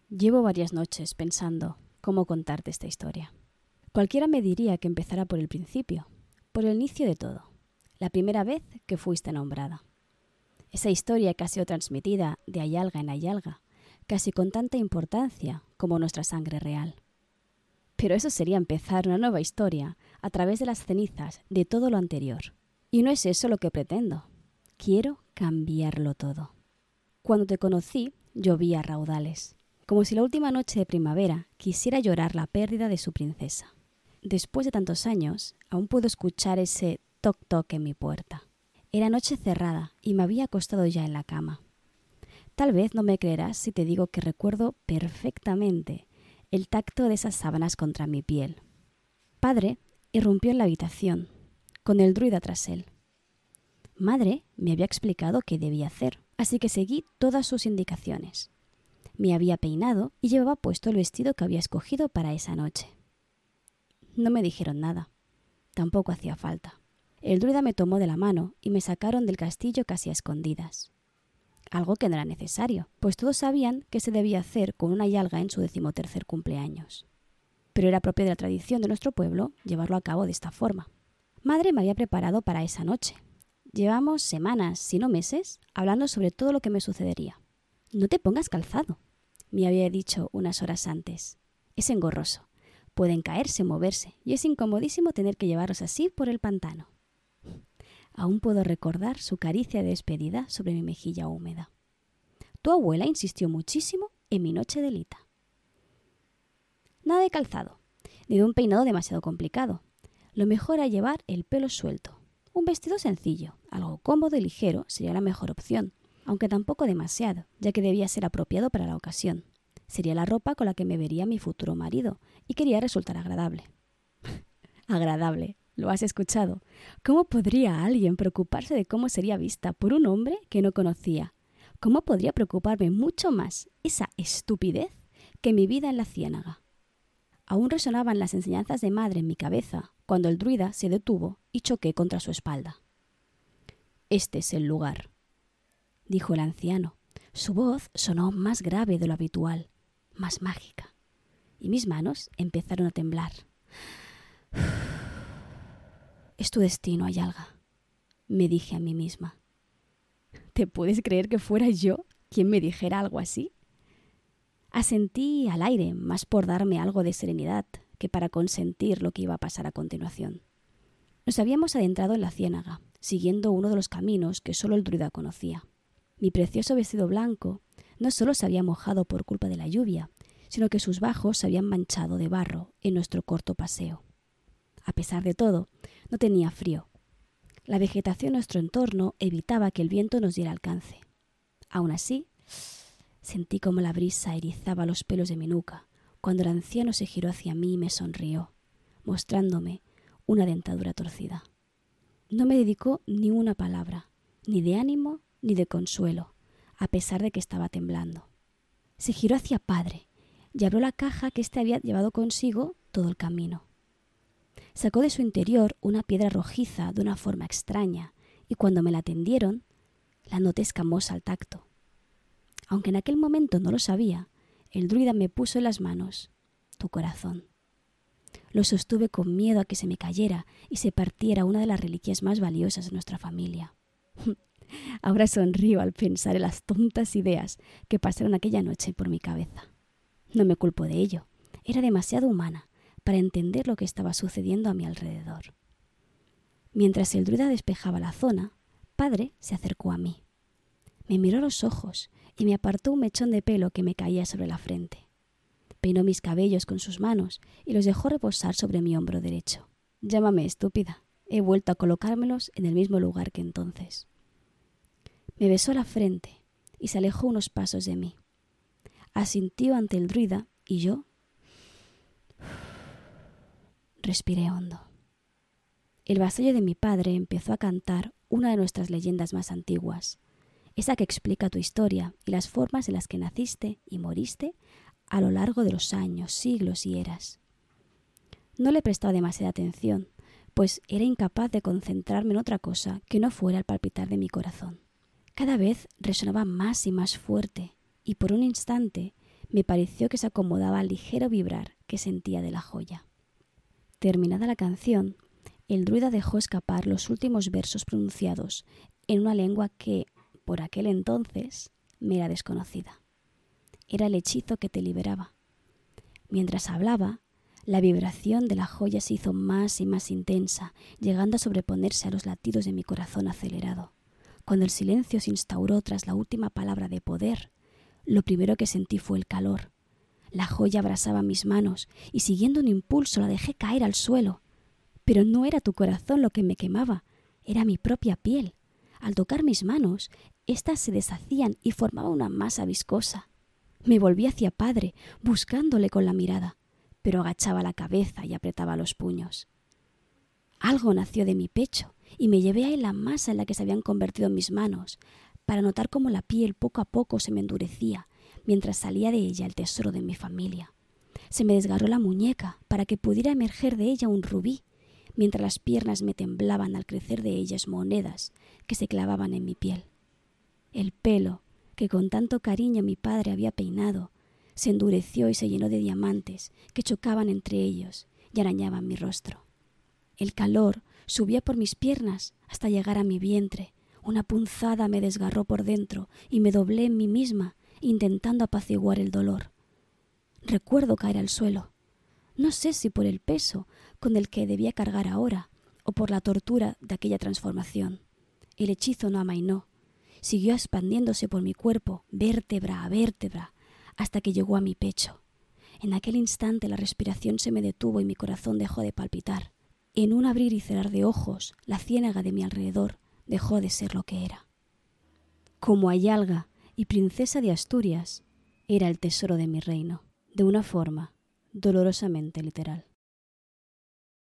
Llevo varias noches pensando cómo contarte esta historia. Cualquiera me diría que empezara por el principio, por el inicio de todo, la primera vez que fuiste nombrada. Esa historia que ha sido transmitida de Ayalga en Ayalga, casi con tanta importancia como nuestra sangre real. Pero eso sería empezar una nueva historia a través de las cenizas de todo lo anterior. Y no es eso lo que pretendo. Quiero cambiarlo todo. Cuando te conocí, llovía a raudales, como si la última noche de primavera quisiera llorar la pérdida de su princesa. Después de tantos años, aún puedo escuchar ese toc-toc en mi puerta. Era noche cerrada y me había acostado ya en la cama. Tal vez no me creerás si te digo que recuerdo perfectamente el tacto de esas sábanas contra mi piel. Padre irrumpió en la habitación, con el druida tras él. Madre me había explicado qué debía hacer, así que seguí todas sus indicaciones. Me había peinado y llevaba puesto el vestido que había escogido para esa noche. No me dijeron nada. Tampoco hacía falta. El druida me tomó de la mano y me sacaron del castillo casi a escondidas. Algo que no era necesario, pues todos sabían qué se debía hacer con una yalga en su 13º cumpleaños. Pero era propio de la tradición de nuestro pueblo llevarlo a cabo de esta forma. Madre me había preparado para esa noche. Llevamos semanas, si no meses, hablando sobre todo lo que me sucedería. «No te pongas calzado», me había dicho unas horas antes. «Es engorroso. Pueden caerse, moverse, y es incomodísimo tener que llevarlos así por el pantano». Aún puedo recordar su caricia de despedida sobre mi mejilla húmeda. Tu abuela insistió muchísimo en mi noche de lita. Nada de calzado, ni de un peinado demasiado complicado. Lo mejor era llevar el pelo suelto. Un vestido sencillo, algo cómodo y ligero sería la mejor opción, aunque tampoco demasiado, ya que debía ser apropiado para la ocasión. Sería la ropa con la que me vería mi futuro marido y quería resultar agradable. Agradable. ¿Lo has escuchado? ¿Cómo podría alguien preocuparse de cómo sería vista por un hombre que no conocía? ¿Cómo podría preocuparme mucho más esa estupidez que mi vida en la ciénaga? Aún resonaban las enseñanzas de madre en mi cabeza cuando el druida se detuvo y choqué contra su espalda. «Este es el lugar», dijo el anciano. Su voz sonó más grave de lo habitual, más mágica, y mis manos empezaron a temblar. «Es tu destino, Ayalga», me dije a mí misma. ¿Te puedes creer que fuera yo quien me dijera algo así? Asentí al aire, más por darme algo de serenidad que para consentir lo que iba a pasar a continuación. Nos habíamos adentrado en la ciénaga, siguiendo uno de los caminos que solo el druida conocía. Mi precioso vestido blanco no solo se había mojado por culpa de la lluvia, sino que sus bajos se habían manchado de barro en nuestro corto paseo. A pesar de todo, no tenía frío. La vegetación en nuestro entorno evitaba que el viento nos diera alcance. Aún así, sentí como la brisa erizaba los pelos de mi nuca cuando el anciano se giró hacia mí y me sonrió, mostrándome una dentadura torcida. No me dedicó ni una palabra, ni de ánimo ni de consuelo, a pesar de que estaba temblando. Se giró hacia padre y abrió la caja que éste había llevado consigo todo el camino. Sacó de su interior una piedra rojiza de una forma extraña y cuando me la tendieron, la noté escamosa al tacto. Aunque en aquel momento no lo sabía, el druida me puso en las manos tu corazón. Lo sostuve con miedo a que se me cayera y se partiera una de las reliquias más valiosas de nuestra familia. Ahora sonrío al pensar en las tontas ideas que pasaron aquella noche por mi cabeza. No me culpo de ello, era demasiado humana para entender lo que estaba sucediendo a mi alrededor. Mientras el druida despejaba la zona, padre se acercó a mí. Me miró a los ojos y me apartó un mechón de pelo que me caía sobre la frente. Peinó mis cabellos con sus manos y los dejó reposar sobre mi hombro derecho. Llámame estúpida, he vuelto a colocármelos en el mismo lugar que entonces. Me besó la frente y se alejó unos pasos de mí. Asintió ante el druida y yo respiré hondo. El vasallo de mi padre empezó a cantar una de nuestras leyendas más antiguas, esa que explica tu historia y las formas en las que naciste y moriste a lo largo de los años, siglos y eras. No le prestaba demasiada atención, pues era incapaz de concentrarme en otra cosa que no fuera el palpitar de mi corazón. Cada vez resonaba más y más fuerte, y por un instante Me pareció que se acomodaba al ligero vibrar que sentía de la joya. Terminada la canción, el druida dejó escapar los últimos versos pronunciados en una lengua que, por aquel entonces, me era desconocida. Era el hechizo que te liberaba. Mientras hablaba, la vibración de la joya se hizo más y más intensa, llegando a sobreponerse a los latidos de mi corazón acelerado. Cuando el silencio se instauró tras la última palabra de poder, lo primero que sentí fue el calor. La joya abrasaba mis manos y siguiendo un impulso la dejé caer al suelo. Pero no era tu corazón lo que me quemaba, era mi propia piel. Al tocar mis manos, éstas se deshacían y formaban una masa viscosa. Me volví hacia padre, buscándole con la mirada, pero agachaba la cabeza y apretaba los puños. Algo nació de mi pecho y me llevé a él la masa en la que se habían convertido mis manos, para notar cómo la piel poco a poco se me endurecía, mientras salía de ella el tesoro de mi familia. Se me desgarró la muñeca para que pudiera emerger de ella un rubí, mientras las piernas me temblaban al crecer de ellas monedas que se clavaban en mi piel. El pelo, que con tanto cariño mi padre había peinado, se endureció y se llenó de diamantes que chocaban entre ellos y arañaban mi rostro. El calor subía por mis piernas hasta llegar a mi vientre. Una punzada me desgarró por dentro y me doblé en mí misma, intentando apaciguar el dolor. Recuerdo caer al suelo. No sé si por el peso con el que debía cargar ahora o por la tortura de aquella transformación. El hechizo no amainó. Siguió expandiéndose por mi cuerpo, vértebra a vértebra, hasta que llegó a mi pecho. En aquel instante la respiración se me detuvo y mi corazón dejó de palpitar. En un abrir y cerrar de ojos, la ciénaga de mi alrededor dejó de ser lo que era. Como Ayalga y princesa de Asturias, era el tesoro de mi reino, de una forma dolorosamente literal.